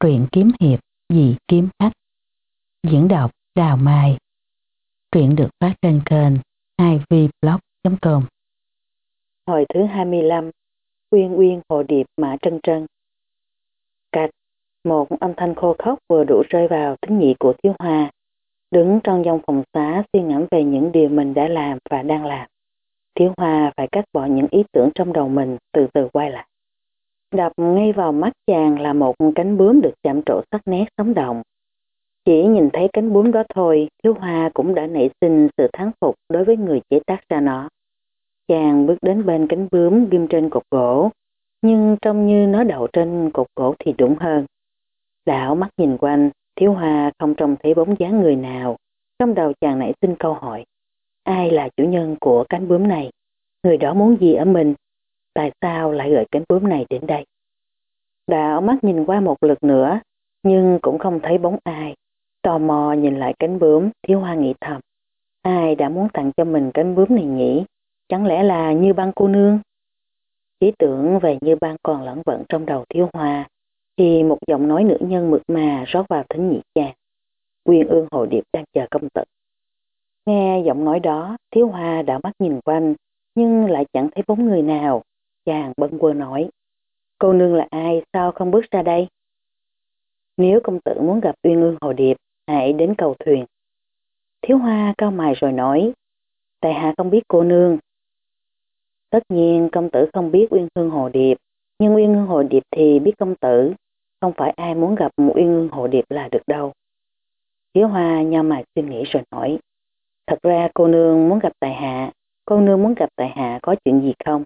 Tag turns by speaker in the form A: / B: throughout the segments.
A: Truyện kiếm hiệp Dị Kiếm Khách. Diễn đọc Đào Mai. Truyện được phát trên kênh 2vblog.com.
B: Hồi thứ 25. Uyên uyên hồ điệp mã trân trân. Cạch, một âm thanh khô khốc vừa đủ rơi vào thính nhị của Thiếu Hoa. Đứng trong dòng phòng xá suy ngẫm về những điều mình đã làm và đang làm. Thiếu Hoa phải cắt bỏ những ý tưởng trong đầu mình, từ từ quay lại. Đập ngay vào mắt chàng là một cánh bướm được chạm trổ sắc nét sống động. Chỉ nhìn thấy cánh bướm đó thôi, Thiếu Hoa cũng đã nảy sinh sự thán phục đối với người chế tác ra nó. Chàng bước đến bên cánh bướm ghim trên cột gỗ, nhưng trông như nó đậu trên cột gỗ thì đúng hơn. Đảo mắt nhìn quanh, Thiếu Hoa không trông thấy bóng dáng người nào. Trong đầu chàng nảy sinh câu hỏi: ai là chủ nhân của cánh bướm này? Người đó muốn gì ở mình? Tại sao lại gửi cánh bướm này đến đây? Đảo mắt nhìn qua một lượt nữa, nhưng cũng không thấy bóng ai. Tò mò nhìn lại cánh bướm, Thiếu Hoa nghĩ thầm: ai đã muốn tặng cho mình cánh bướm này nhỉ? Chẳng lẽ là Như Băng cô nương? Ý tưởng về Như Băng còn lẫn vẩn trong đầu Thiếu Hoa, thì một giọng nói nữ nhân mượt mà rót vào thính nhị chàng: Uyên ương hồ điệp đang chờ công tử. Nghe giọng nói đó, Thiếu Hoa đảo mắt nhìn quanh, nhưng lại chẳng thấy bóng người nào. Chàng bâng quơ nói: cô nương là ai, sao không bước ra đây? Nếu công tử muốn gặp Uyên ương hồ điệp, hãy đến cầu thuyền. Thiếu Hoa cau mày rồi nói: tại hạ không biết cô nương. Tất nhiên công tử không biết Uyên ương hồ điệp, nhưng Uyên ương hồ điệp thì biết công tử. Không phải ai muốn gặp một Uyên ương hồ điệp là được đâu. Thiếu Hoa nhíu mày suy nghĩ rồi nói: thật ra cô nương muốn gặp tại hạ. Cô nương muốn gặp tại hạ có chuyện gì không?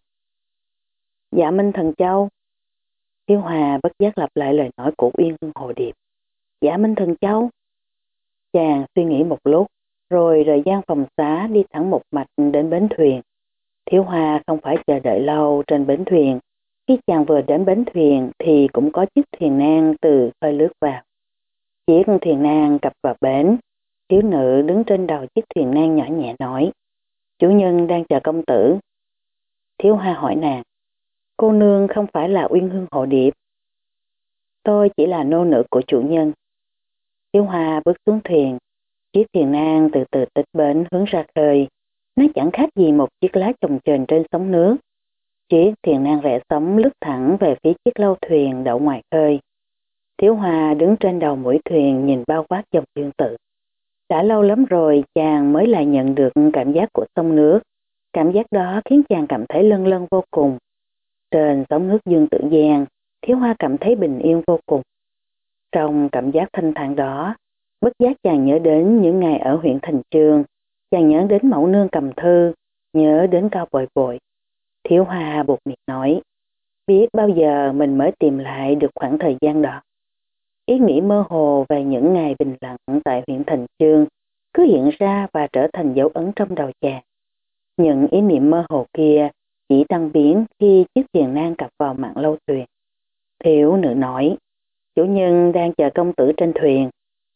B: Dạ Minh Thần Châu. Thiếu Hoa bất giác lặp lại lời nói của Uyên ương hồ điệp. Dạ Minh Thần Châu. Chàng suy nghĩ một lúc, rồi rời gian phòng xá đi thẳng một mạch đến bến thuyền. Thiếu Hoa không phải chờ đợi lâu trên bến thuyền. Khi chàng vừa đến bến thuyền thì cũng có chiếc thuyền nan từ khơi lướt vào. Chiếc thuyền nan cập vào bến. Thiếu nữ đứng trên đầu chiếc thuyền nan nhỏ nhẹ nói: chủ nhân đang chờ công tử. Thiếu Hoa hỏi nàng: cô nương không phải là Uyên ương hồ điệp? Tôi chỉ là nô nữ của chủ nhân. Thiếu Hoa bước xuống thuyền. Chiếc thuyền nan từ từ tịch bến hướng ra khơi. Nó chẳng khác gì một chiếc lá chồng chềnh trên sóng nước. Chiếc thuyền nan rẽ sóng lướt thẳng về phía chiếc lâu thuyền đậu ngoài khơi. Thiếu Hoa đứng trên đầu mũi thuyền nhìn bao quát dòng Dương Tự. Đã lâu lắm rồi chàng mới lại nhận được cảm giác của sông nước. Cảm giác đó khiến chàng cảm thấy lâng lâng vô cùng. Trên sóng nước Dương Tự Giang, Thiếu Hoa cảm thấy bình yên vô cùng. Trong cảm giác thanh thản đó, bất giác chàng nhớ đến những ngày ở huyện Thành Chương. Chàng nhớ đến mẫu nương Cầm Thư, nhớ đến Cao Bội Bội. Thiếu Hoa buột miệng nói: biết bao giờ mình mới tìm lại được khoảng thời gian đó. Ý nghĩ mơ hồ về những ngày bình lặng tại huyện Thành Chương cứ hiện ra và trở thành dấu ấn trong đầu chàng. Những ý niệm mơ hồ kia chỉ tăng biến khi chiếc thuyền nan cập vào mạn lâu thuyền. Thiếu nữ nói: chủ nhân đang chờ công tử trên thuyền.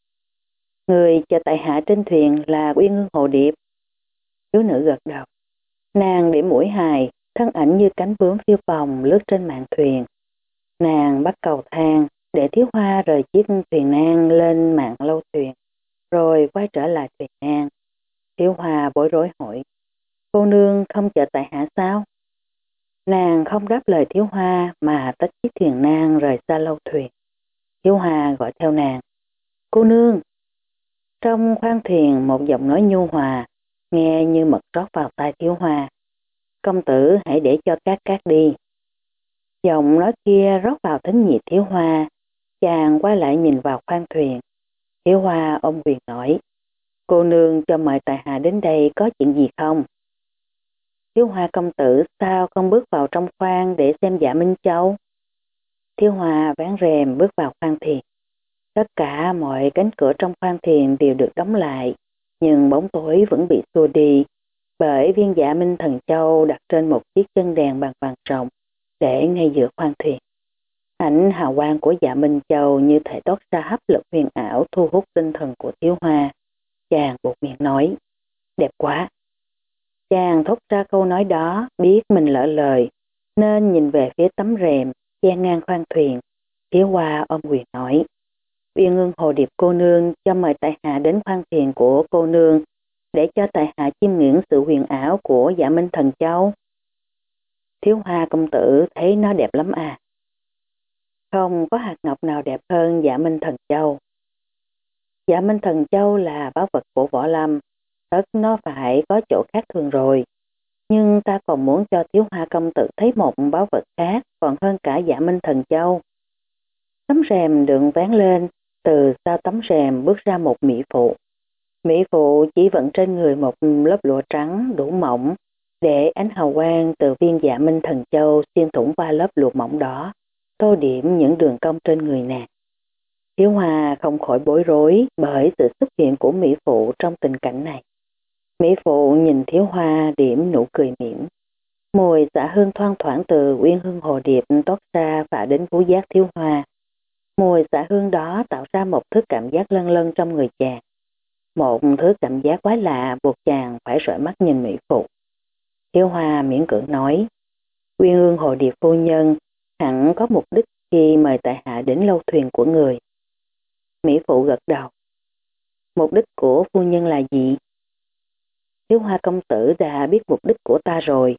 B: Người chờ tại hạ trên thuyền là Uyên ương hồ điệp. Thiếu nữ gật đầu. Nàng điểm mũi hài, thân ảnh như cánh bướm phiêu bồng lướt trên mạn thuyền. Nàng bắt cầu thang để Thiếu Hoa rời chiếc thuyền nan lên mạn lâu thuyền, rồi quay trở lại thuyền nan. Thiếu Hoa bối rối hỏi: cô nương không chờ tại hạ sao? Nàng không đáp lời Thiếu Hoa mà tách chiếc thuyền nan rời xa lâu thuyền. Thiếu Hoa gọi theo nàng: cô nương. Trong khoang thuyền một giọng nói nhu hòa, nghe như mật rót vào tai Thiếu Hoa: công tử hãy để cho cát đi. Giọng nói kia rót vào thính nhị Thiếu Hoa. Chàng quay lại nhìn vào khoang thuyền. Thiếu Hoa ôm quyền nói: cô nương cho mời tại hạ đến đây có chuyện gì không? Thiếu Hoa công tử sao không bước vào trong khoang để xem Dạ Minh Châu? Thiếu Hoa vén rèm bước vào khoang thuyền. Tất cả mọi cánh cửa trong khoang thuyền đều được đóng lại, nhưng bóng tối vẫn bị xua đi bởi viên Dạ Minh Thần Châu đặt trên một chiếc chân đèn bằng vàng rồng để ngay giữa khoang thuyền. Ảnh hào quang của Dạ Minh Châu như thể toát ra hấp lực huyền ảo thu hút tinh thần của Thiếu Hoa. Chàng buột miệng nói: đẹp quá. Chàng thốt ra câu nói đó biết mình lỡ lời, nên nhìn về phía tấm rèm che ngang khoang thuyền. Thiếu Hoa ôm quyền nói, Uyên Ương Hồ Điệp cô nương cho mời tại hạ đến khoan thiền của cô nương để cho tại hạ chiêm ngưỡng sự huyền ảo của Dạ Minh Thần Châu. Thiếu Hoa công tử thấy nó đẹp lắm à? Không có hạt ngọc nào đẹp hơn Dạ Minh Thần Châu. Dạ Minh Thần Châu là báu vật của võ lâm, tất nó phải có chỗ khác thường rồi. Nhưng ta còn muốn cho Thiếu Hoa công tử thấy một báu vật khác còn hơn cả Dạ Minh Thần Châu. Tấm rèm được vén lên, từ sau tấm rèm bước ra một mỹ phụ. Mỹ phụ chỉ vận trên người một lớp lụa trắng đủ mỏng, để ánh hào quang từ viên Dạ Minh Thần Châu xuyên thủng qua lớp lụa mỏng đó, tô điểm những đường cong trên người nàng. Thiếu Hoa không khỏi bối rối bởi sự xuất hiện của mỹ phụ trong tình cảnh này. Mỹ phụ nhìn Thiếu Hoa điểm nụ cười mỉm. Mùi xạ hương thoang thoảng từ uyên hương hồ điệp toát ra và đến vú giác Thiếu Hoa. Mùi xạ hương đó tạo ra một thứ cảm giác lân lân trong người chàng. Một thứ cảm giác quái lạ buộc chàng phải rọi mắt nhìn mỹ phụ. Thiếu Hoa miễn cưỡng nói, Uyên Ương Hồ Điệp phu nhân hẳn có mục đích khi mời tại hạ đến lâu thuyền của người. Mỹ phụ gật đầu. Mục đích của phu nhân là gì? Thiếu Hoa công tử đã biết mục đích của ta rồi.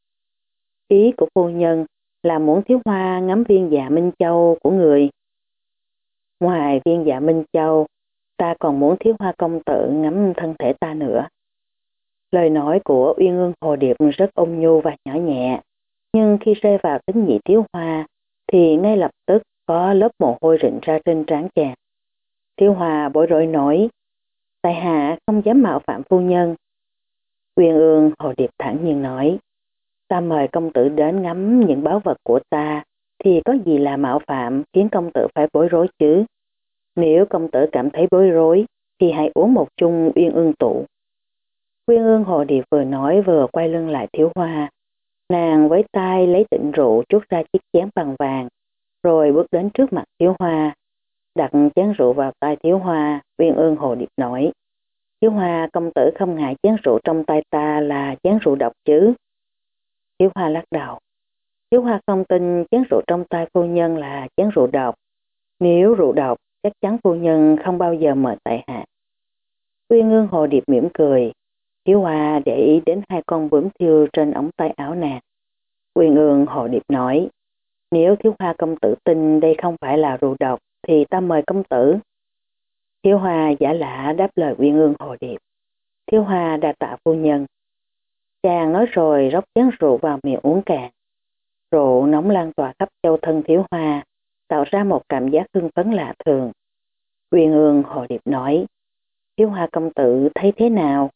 B: Ý của phu nhân là muốn Thiếu Hoa ngắm viên Dạ Minh Châu của người. Ngoài viên Dạ Minh Châu, ta còn muốn Thiếu Hoa công tử ngắm thân thể ta nữa. Lời nói của Uyên Ương Hồ Điệp rất ôn nhu và nhỏ nhẹ, nhưng khi rơi vào tính nhị Thiếu Hoa thì ngay lập tức có lớp mồ hôi rịn ra trên trán chàng. Thiếu Hoa bối rối nói, tại hạ không dám mạo phạm phu nhân. Uyên Ương Hồ Điệp thản nhiên nói, ta mời công tử đến ngắm những báu vật của ta thì có gì là mạo phạm khiến công tử phải bối rối chứ? Nếu công tử cảm thấy bối rối thì hãy uống một chung Uyên Ương tụ. Uyên Ương Hồ Điệp vừa nói vừa quay lưng lại Thiếu Hoa. Nàng với tay lấy tịnh rượu trút ra chiếc chén bằng vàng, rồi bước đến trước mặt Thiếu Hoa, đặt chén rượu vào tay Thiếu Hoa. Uyên Ương Hồ Điệp nói, Thiếu Hoa công tử không ngại chén rượu trong tay ta là chén rượu độc chứ? Thiếu Hoa lắc đầu. Thiếu Hoa không tin chén rượu trong tay phu nhân là chén rượu độc. Nếu rượu độc, chắc chắn phu nhân không bao giờ mời tại hạ. Uyên Ương Hồ Điệp mỉm cười. Thiếu Hoa để ý đến hai con bướm thiêu trên ống tay áo nàng. Uyên Ương Hồ Điệp nói, nếu Thiếu Hoa công tử tin đây không phải là rượu độc thì ta mời công tử. Thiếu Hoa giả lả đáp lời Uyên Ương Hồ Điệp. Thiếu Hoa đa tạ phu nhân. Chàng nói rồi rót chén rượu vào miệng uống cạn. Rượu nóng lan tỏa khắp châu thân Thiếu Hoa, tạo ra một cảm giác hưng phấn lạ thường. Uyên Ương Hồ Điệp nói, Thiếu Hoa công tử thấy thế nào?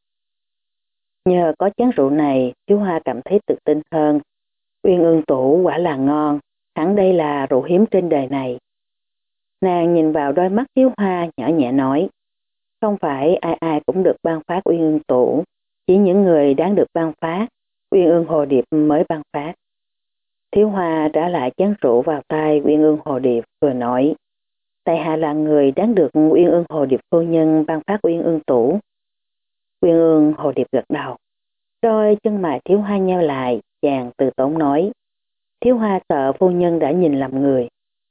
B: Nhờ có chén rượu này, Thiếu Hoa cảm thấy tự tin hơn. Uyên Ương tủ quả là ngon, hẳn đây là rượu hiếm trên đời này. Nàng nhìn vào đôi mắt Thiếu Hoa nhỏ nhẹ nói, không phải ai ai cũng được ban phát Uyên Ương tủ, chỉ những người đáng được ban phát, Uyên Ương Hồ Điệp mới ban phát. Thiếu Hoa trả lại chén rượu vào tay Uyên Ương Hồ Điệp vừa nói, tại hạ là người đáng được Uyên Ương Hồ Điệp phu nhân ban phát Uyên Ương tủ. Uyên Ương Hồ Điệp gật đầu. Đôi chân mày Thiếu Hoa nheo lại, chàng từ tốn nói, Thiếu Hoa sợ phu nhân đã nhìn lầm người.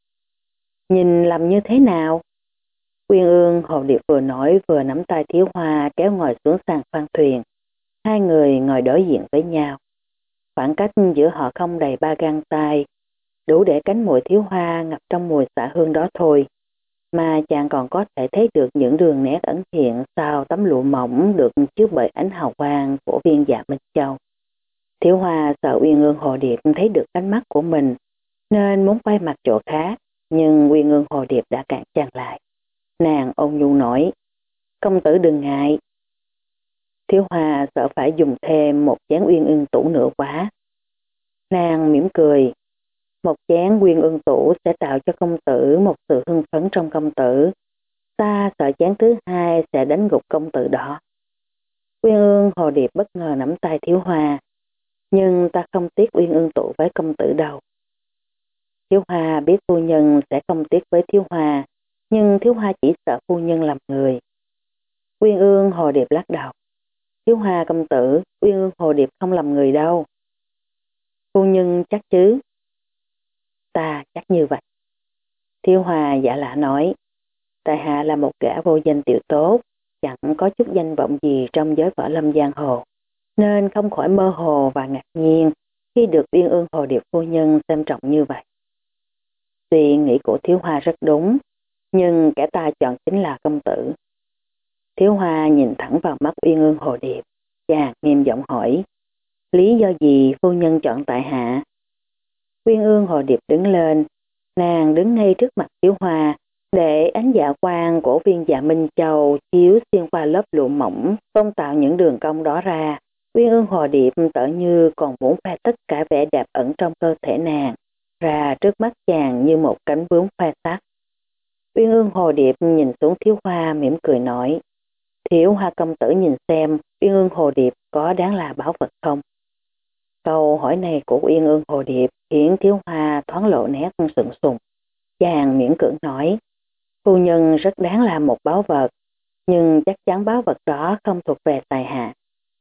B: Nhìn lầm như thế nào? Uyên Ương Hồ Điệp vừa nói vừa nắm tay Thiếu Hoa kéo ngồi xuống sàn khoang thuyền. Hai người ngồi đối diện với nhau. Khoảng cách giữa họ không đầy 3 gang tay, đủ để cánh môi Thiếu Hoa ngập trong mùi xạ hương đó thôi. Mà chàng còn có thể thấy được những đường nét ẩn hiện sau tấm lụa mỏng được chiếu bởi ánh hào quang của viên Dạ Minh Châu. Thiếu Hoa sợ Uyên Ương Hồ Điệp thấy được ánh mắt của mình, nên muốn quay mặt chỗ khác, nhưng Uyên Ương Hồ Điệp đã cản chàng lại. Nàng ôn nhu nói, công tử đừng ngại. Thiếu Hoa sợ phải dùng thêm một chén Uyên Ương tủ nữa quá. Nàng mỉm cười, một chén Uyên Ương tủ sẽ tạo cho công tử một sự hưng phấn trong công tử. Ta sợ chén thứ hai sẽ đánh gục công tử đó. Uyên Ương Hồ Điệp bất ngờ nắm tay Thiếu Hoa, nhưng ta không tiếc Uyên Ương tụ với công tử đâu. Thiếu Hoa biết phu nhân sẽ không tiếc với Thiếu Hoa, nhưng Thiếu Hoa chỉ sợ phu nhân làm người. Uyên Ương Hồ Điệp lắc đầu. Thiếu Hoa công tử, Uyên Ương Hồ Điệp không làm người đâu. Phu nhân chắc chứ? Ta chắc như vậy. Thiếu Hoa giả lạ nói, tại hạ là một gã vô danh tiểu tốt, chẳng có chút danh vọng gì trong giới võ lâm giang hồ, nên không khỏi mơ hồ và ngạc nhiên khi được Uyên Ương Hồ Điệp phu nhân xem trọng như vậy. Suy nghĩ của Thiếu Hoa rất đúng, nhưng kẻ ta chọn chính là công tử. Thiếu Hoa nhìn thẳng vào mắt Uyên Ương Hồ Điệp, chàng nghiêm giọng hỏi, lý do gì phu nhân chọn tại hạ? Uyên Ương Hồ Điệp đứng lên, nàng đứng ngay trước mặt Thiếu Hoa, để ánh dạ quang của viên dạ Minh Châu chiếu xuyên qua lớp lụa mỏng, tôn tạo những đường cong đó ra. Uyên Ương Hồ Điệp tựa như còn muốn khoe tất cả vẻ đẹp ẩn trong cơ thể nàng ra trước mắt chàng như một cánh bướm khoe sắc. Uyên Ương Hồ Điệp nhìn xuống Thiếu Hoa mỉm cười nói, Thiếu Hoa công tử nhìn xem Uyên Ương Hồ Điệp có đáng là bảo vật không? Câu hỏi này của Uyên Ương Hồ Điệp khiến Thiếu Hoa thoáng lộ nét sững sùng. Chàng miễn cưỡng nói, phu nhân rất đáng là một báu vật, nhưng chắc chắn báu vật đó không thuộc về tại hạ.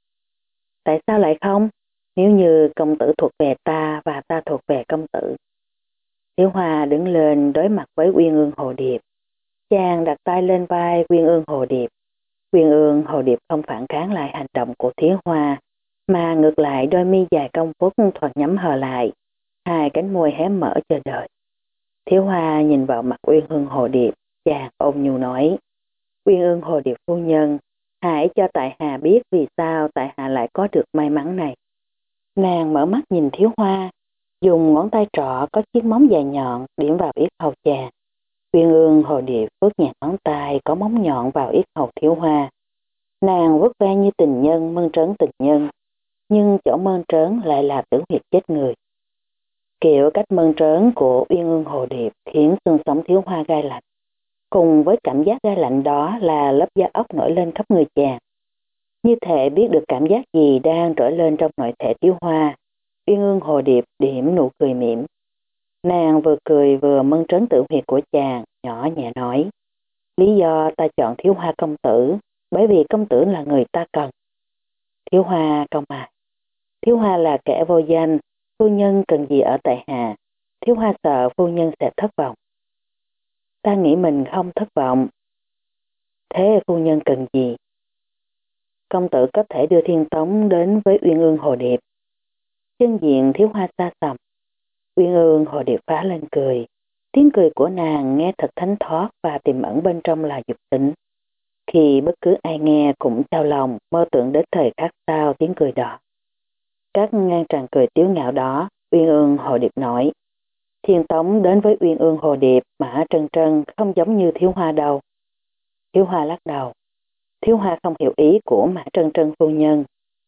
B: Tại sao lại không? Nếu như công tử thuộc về ta và ta thuộc về công tử. Thiếu Hoa đứng lên đối mặt với Uyên Ương Hồ Điệp. Chàng đặt tay lên vai Uyên Ương Hồ Điệp. Uyên Ương Hồ Điệp không phản kháng lại hành động của Thiếu Hoa, mà ngược lại đôi mi dài cong vút thoạt nhắm hờ lại, hai cánh môi hé mở chờ đợi. Thiếu Hoa nhìn vào mặt Uyên Ương Hồ Điệp, chàng ôn nhu nói, Uyên Ương Hồ Điệp phu nhân, hãy cho tại hạ biết vì sao tại hạ lại có được may mắn này. Nàng mở mắt nhìn Thiếu Hoa, dùng ngón tay trỏ có chiếc móng dài nhọn điểm vào yết hầu chàng. Uyên Ương Hồ Điệp vuốt nhẹ ngón tay có móng nhọn vào yết hầu Thiếu Hoa. Nàng vuốt ve như tình nhân mơn trớn tình nhân, nhưng chỗ mơn trớn lại là tử huyệt chết người. Kiểu cách mơn trớn của Uyên Ương Hồ Điệp khiến xương sống Thiếu Hoa gai lạnh. Cùng với cảm giác gai lạnh đó là lớp da ốc nổi lên khắp người chàng. Như thể biết được cảm giác gì đang trỗi lên trong nội thể Thiếu Hoa, Uyên Ương Hồ Điệp điểm nụ cười mỉm. Nàng vừa cười vừa mơn trớn tử huyệt của chàng, nhỏ nhẹ nói, lý do ta chọn Thiếu Hoa công tử, bởi vì công tử là người ta cần. Thiếu Hoa cau mày. Thiếu Hoa là kẻ vô danh, phu nhân cần gì ở tại hạ. Thiếu Hoa sợ phu nhân sẽ thất vọng. Ta nghĩ mình không thất vọng. Thế phu nhân cần gì? Công tử có thể đưa Thiên Tống đến với Uyên Ương Hồ Điệp. Chân diện Thiếu Hoa xa sầm. Uyên Ương Hồ Điệp phá lên cười. Tiếng cười của nàng nghe thật thánh thoát và tiềm ẩn bên trong là dục tính. Khi bất cứ ai nghe cũng trao lòng mơ tưởng đến thời khắc sau tiếng cười đó. Các ngang tràn cười tiếu ngạo đó, Uyên Ương Hồ Điệp nói, Thiên Tống đến với Uyên Ương Hồ Điệp Mã Trân Trân không giống như Thiếu Hoa đâu. Thiếu Hoa lắc đầu. Thiếu Hoa không hiểu ý của Mã Trân Trân phu nhân.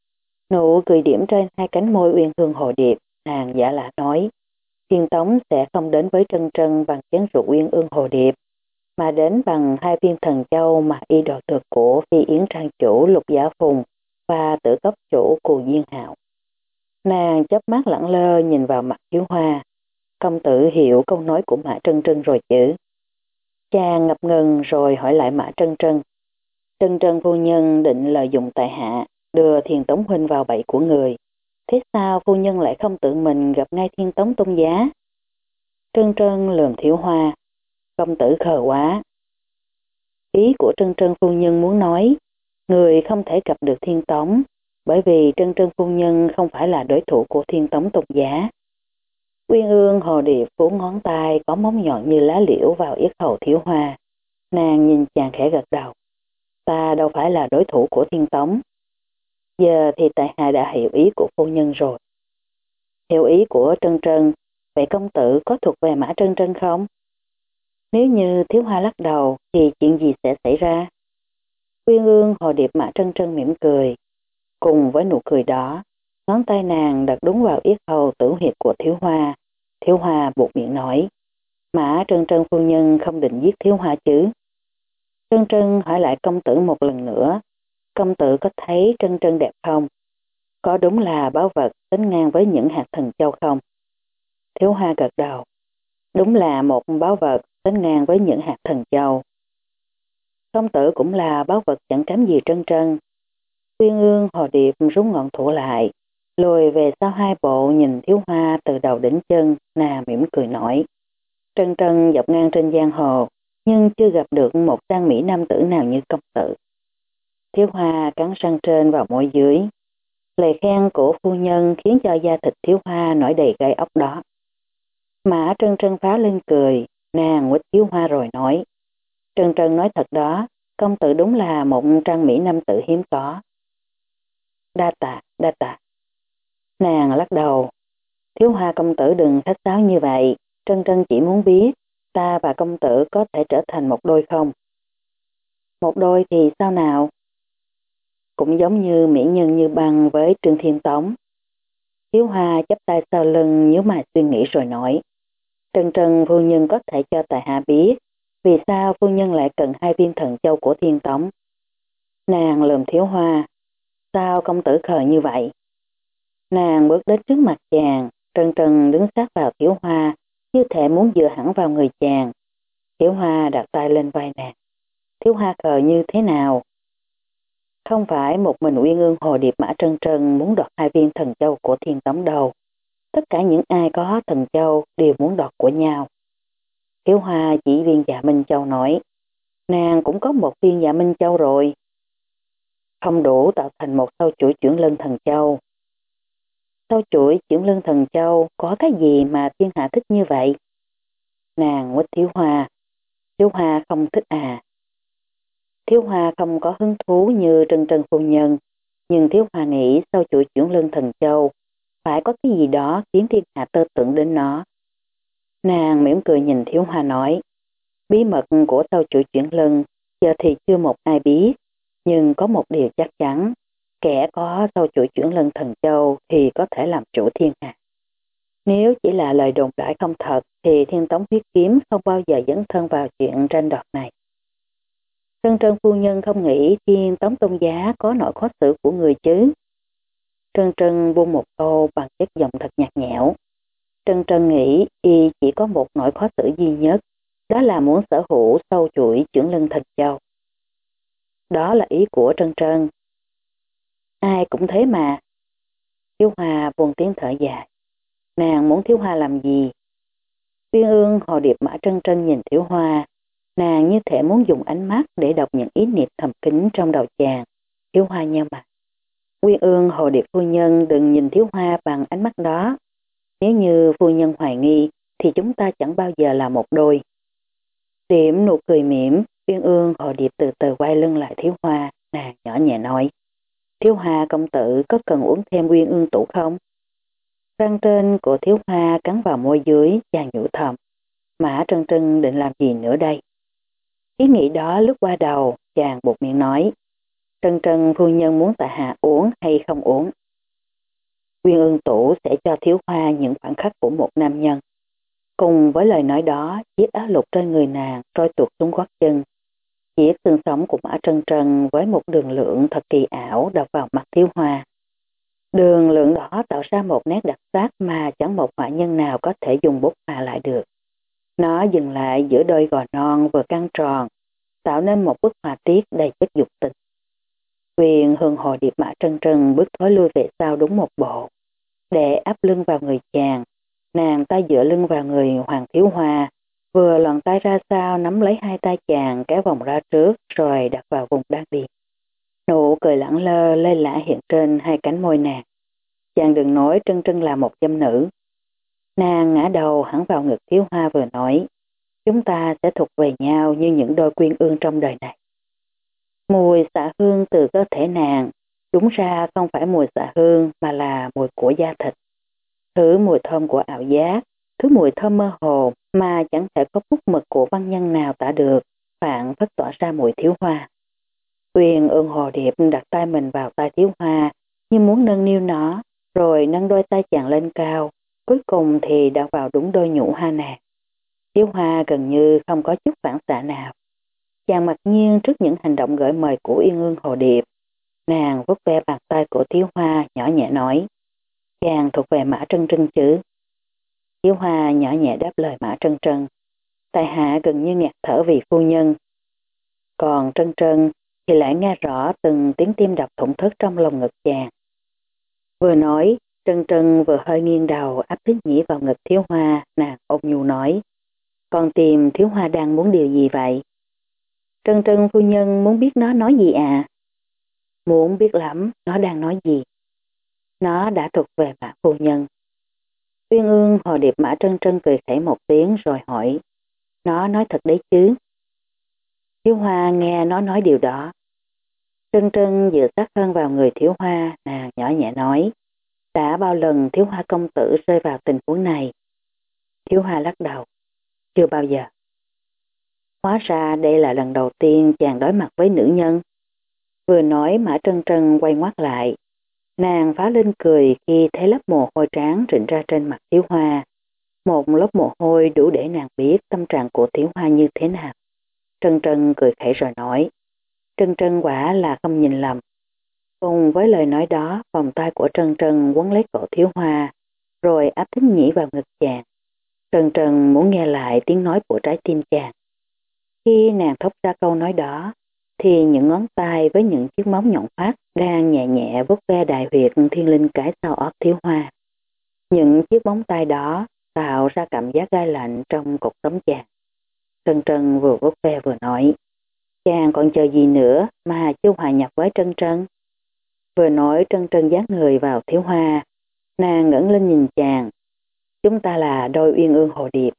B: Nụ cười điểm trên hai cánh môi Uyên Ương Hồ Điệp, nàng giả lạ nói, Thiên Tống sẽ không đến với Trân Trân bằng chén rượu Uyên Ương Hồ Điệp, mà đến bằng hai viên thần châu mà y đoạt được của Phi Yến Trang chủ Lục Giả Phùng và Tử Cốc chủ Cù Duyên Hạo. Nàng chớp mắt lẳng lơ nhìn vào mặt Thiếu Hoa. Công tử hiểu câu nói của Mã Trân Trân rồi chứ? Chàng ngập ngừng rồi hỏi lại Mã Trân Trân. Trân Trân phu nhân định lợi dụng tại hạ, đưa Thiên Tống huynh vào bẫy của người. Thế sao phu nhân lại không tự mình gặp ngay Thiên Tống tôn giá? Trân Trân lườm Thiếu Hoa. Công tử khờ quá. Ý của Trân Trân phu nhân muốn nói, người không thể gặp được Thiên Tống, bởi vì Trân Trân phu nhân không phải là đối thủ của Thiên Tống tôn giá. Uyên Ương Hồ Điệp phủ ngón tay có móng nhọn như lá liễu vào yết hầu Thiếu Hoa. Nàng nhìn chàng khẽ gật đầu. Ta đâu phải là đối thủ của Thiên Tống. Giờ thì tại hạ đã hiểu ý của phu nhân rồi. Hiểu ý của Trân Trân, vậy công tử có thuộc về Mã Trân Trân không? Nếu như Thiếu Hoa lắc đầu thì chuyện gì sẽ xảy ra? Uyên Ương Hồ Điệp Mã Trân Trân mỉm cười. Cùng với nụ cười đó, ngón tay nàng đặt đúng vào yết hầu tử huyệt của Thiếu Hoa. Thiếu Hoa buột miệng nói, Mã Trân Trân phu nhân không định giết Thiếu Hoa chứ? Trân Trân hỏi lại công tử một lần nữa, công tử có thấy Trân Trân đẹp không? Có đúng là báu vật sánh ngang với những hạt thần châu không? Thiếu Hoa gật đầu, đúng là một báu vật sánh ngang với những hạt thần châu. Công tử cũng là báu vật chẳng kém gì Trân Trân. Uyên Ương Hồ Điệp rút ngọn thủ lại, lùi về sau hai bộ nhìn Thiếu Hoa từ đầu đến chân, nàng mỉm cười nói. Trân trân dọc ngang trên giang hồ, nhưng chưa gặp được một trang mỹ nam tử nào như công tử. Thiếu Hoa cắn răng trên vào môi dưới. Lời khen của phu nhân khiến cho da thịt Thiếu Hoa nổi đầy gai ốc đó. Mã Trân Trân phá lên cười, nàng quýt Thiếu Hoa rồi nói. Trân Trân nói thật đó, công tử đúng là một trang mỹ nam tử hiếm có. Đa tạ, đa tạ. Nàng lắc đầu. Thiếu Hoa công tử đừng khách sáo như vậy, Trân Trân chỉ muốn biết ta và công tử có thể trở thành một đôi không? Một đôi thì sao nào? Cũng giống như mỹ nhân Như Băng với Trương Thiên Tống. Thiếu Hoa chắp tay sau lưng nhíu mày suy nghĩ rồi nói. Trân Trân phu nhân có thể cho tại hạ biết vì sao phu nhân lại cần 2 viên thần châu của Thiên Tống. Nàng lườm Thiếu Hoa. Sao công tử khờ như vậy? Nàng bước đến trước mặt chàng, Trân Trân đứng sát vào Thiếu Hoa, như thể muốn dựa hẳn vào người chàng. Thiếu Hoa đặt tay lên vai nàng. Thiếu Hoa khờ như thế nào? Không phải một mình Uyên Ương Hồ Điệp Mã Trân Trân muốn đoạt 2 viên thần châu của Thiên Tống đâu. Tất cả những ai có thần châu đều muốn đoạt của nhau. Thiếu Hoa chỉ viên Dạ Minh Châu nói. Nàng cũng có một viên Dạ Minh Châu rồi. Không đủ tạo thành một sâu chuỗi chuyển lân thần châu. Sâu chuỗi chuyển lân thần châu có cái gì mà thiên hạ thích như vậy? Nàng quýt Thiếu Hoa. Thiếu Hoa không thích à? Thiếu Hoa không có hứng thú như Trân Trân phu nhân, nhưng Thiếu Hoa nghĩ sau chuỗi chuyển lân thần châu phải có cái gì đó khiến thiên hạ tơ tưởng đến nó. Nàng mỉm cười nhìn Thiếu Hoa nói, bí mật của sau chuỗi chuyển lân giờ thì chưa một ai biết, nhưng có một điều chắc chắn, kẻ có sau chuỗi chuyển lân thần châu thì có thể làm chủ thiên hạ. Nếu chỉ là lời đồn đại không thật thì Thiên Tống huyết kiếm không bao giờ dấn thân vào chuyện tranh đoạt này. Trân Trân phu nhân không nghĩ Thiên Tống tôn giá có nỗi khó xử của người chứ. Trân Trân buông một câu bằng chất giọng thật nhạt nhẽo. Trân Trân nghĩ y chỉ có một nỗi khó xử duy nhất, đó là muốn sở hữu sâu chuỗi chuyển lân thần châu. Đó là ý của Trân Trân. Ai cũng thế mà. Thiếu Hoa buông tiếng thở dài. Nàng muốn Thiếu Hoa làm gì? Uyên Ương Hồ Điệp Mã Trân Trân nhìn Thiếu Hoa. Nàng như thể muốn dùng ánh mắt để đọc những ý niệm thầm kín trong đầu chàng. Thiếu Hoa nheo mặt. Uyên Ương Hồ Điệp phu nhân đừng nhìn Thiếu Hoa bằng ánh mắt đó. Nếu như phu nhân hoài nghi thì chúng ta chẳng bao giờ là một đôi. Điểm nụ cười mỉm, Uyên Ương Hồ Điệp từ từ quay lưng lại Thiếu Hoa, nàng nhỏ nhẹ nói. Thiếu Hoa công tử có cần uống thêm Uyên Ương tủ không? Răng trên của Thiếu Hoa cắn vào môi dưới, chàng nhủ thầm. Mã Trân Trân định làm gì nữa đây? Ý nghĩ đó lướt qua đầu, chàng buột miệng nói. Trân Trân phu nhân muốn tại hạ uống hay không uống? Uyên Ương tủ sẽ cho Thiếu Hoa những khoảnh khắc của một nam nhân. Cùng với lời nói đó, chiếc áo lụt trên người nàng trôi tuột xuống gót chân. Chiếc xương sống của Mã Trân Trân với một đường lượng thật kỳ ảo đập vào mặt Thiếu Hoa. Đường lượng đó tạo ra một nét đặc sắc mà chẳng một họa nhân nào có thể dùng bút họa lại được. Nó dừng lại giữa đôi gò non vừa căng tròn, tạo nên một bức họa tiết đầy chất dục tình. Uyên Ương Hồ Điệp Mã Trân Trân bước thối lui về sau đúng một bộ, để áp lưng vào người chàng. Nàng tay dựa lưng vào người Hoàng Thiếu Hoa, vừa lòn tay ra sau nắm lấy hai tay chàng kéo vòng ra trước rồi đặt vào vùng đan điền. Nụ cười lẳng lơ lê lã hiện trên hai cánh môi nàng. Chàng đừng nói Trân Trân là một dâm nữ. Nàng ngã đầu hẳn vào ngực Thiếu Hoa vừa nói, chúng ta sẽ thuộc về nhau như những đôi quyên ương trong đời này. Mùi xạ hương từ cơ thể nàng, đúng ra không phải mùi xạ hương mà là mùi của da thịt. Thứ mùi thơm của ảo giác, thứ mùi thơm mơ hồ mà chẳng thể có bút mực của văn nhân nào tả được, phản phất tỏa ra mùi Thiếu Hoa. Uyên Ương Hồ Điệp đặt tay mình vào tay Thiếu Hoa như muốn nâng niu nó, rồi nâng đôi tay chàng lên cao, cuối cùng thì đặt vào đúng đôi nhũ hoa nàng. Thiếu Hoa gần như không có chút phản xạ nào. Chàng mặc nhiên trước những hành động gợi mời của Uyên Ương Hồ Điệp. Nàng vuốt ve bàn tay của Thiếu Hoa nhỏ nhẹ nói, chàng thuộc về Mã Trân Trân chứ? Thiếu Hoa nhỏ nhẹ đáp lời Mã Trân Trân. Tại hạ gần như ngạt thở vì phu nhân. Còn Trân Trân thì lại nghe rõ từng tiếng tim đập thủng thớt trong lòng ngực chàng. Vừa nói, Trân Trân vừa hơi nghiêng đầu áp Thích Nhĩ vào ngực Thiếu Hoa, nàng ôm nhu nói. Con tìm Thiếu Hoa đang muốn điều gì vậy? Trân Trân phu nhân muốn biết nó nói gì à? Muốn biết lắm, nó đang nói gì? Nó đã thuộc về Mã phu nhân. Uyên ương hồ điệp Mã Trân Trân cười khẩy một tiếng rồi hỏi. Nó nói thật đấy chứ? Thiếu Hoa nghe nó nói điều đó. Trân Trân dựa sát hơn vào người Thiếu Hoa, nàng nhỏ nhẹ nói. Đã bao lần Thiếu Hoa công tử rơi vào tình huống này? Thiếu Hoa lắc đầu. Chưa bao giờ. Hóa ra đây là lần đầu tiên chàng đối mặt với nữ nhân. Vừa nói Mã Trân Trân quay ngoắt lại. Nàng phá lên cười khi thấy lớp mồ hôi trán rịn ra trên mặt Thiếu Hoa. Một lớp mồ hôi đủ để nàng biết tâm trạng của Thiếu Hoa như thế nào. Trân Trân cười khẩy rồi nói. Trân Trân quả là không nhìn lầm. Cùng với lời nói đó, vòng tay của Trân Trân quấn lấy cổ Thiếu Hoa, rồi áp thính nhĩ vào ngực chàng. Trân Trân muốn nghe lại tiếng nói của trái tim chàng. Khi nàng thốt ra câu nói đó, thì những ngón tay với những chiếc móng nhọn hoắt đang nhẹ nhẹ vuốt ve đại huyệt thiên linh cái sau óc Thiếu Hoa. Những chiếc móng tay đó tạo ra cảm giác gai lạnh trong cột sống chàng. Trân Trân vừa vuốt ve vừa nói. Chàng còn chờ gì nữa mà chưa hòa nhập với Trân Trân? Vừa nói Trân Trân dán người vào Thiếu Hoa, nàng ngẩng lên nhìn chàng. Chúng ta là đôi uyên ương hồ điệp.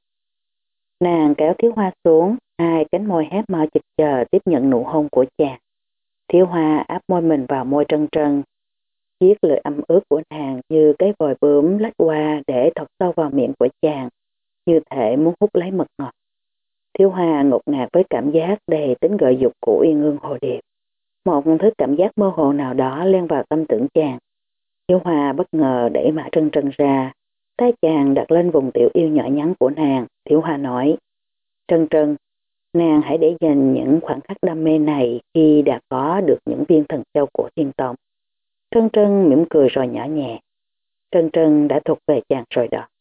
B: Nàng kéo Thiếu Hoa xuống, hai cánh môi hé mở chực chờ tiếp nhận nụ hôn của chàng. Thiếu Hoa áp môi mình vào môi Trân Trân. Chiếc lưỡi ẩm ướt của nàng như cái vòi bướm lách qua để thọc sâu vào miệng của chàng, như thể muốn hút lấy mật ngọt. Thiếu Hoa ngột ngạt với cảm giác đầy tính gợi dục của uyên ương hồ điệp. Một thứ cảm giác mơ hồ nào đó len vào tâm tưởng chàng. Thiếu Hoa bất ngờ đẩy Mã Trân Trân ra, tay chàng đặt lên vùng tiểu yêu nhỏ nhắn của nàng. Thiếu Hoa nói. Trân Trân, nàng hãy để dành những khoảnh khắc đam mê này khi đã có được những viên thần châu của thiên tông. Trân Trân mỉm cười rồi nhỏ nhẹ. Trân Trân đã thuộc về chàng rồi đó.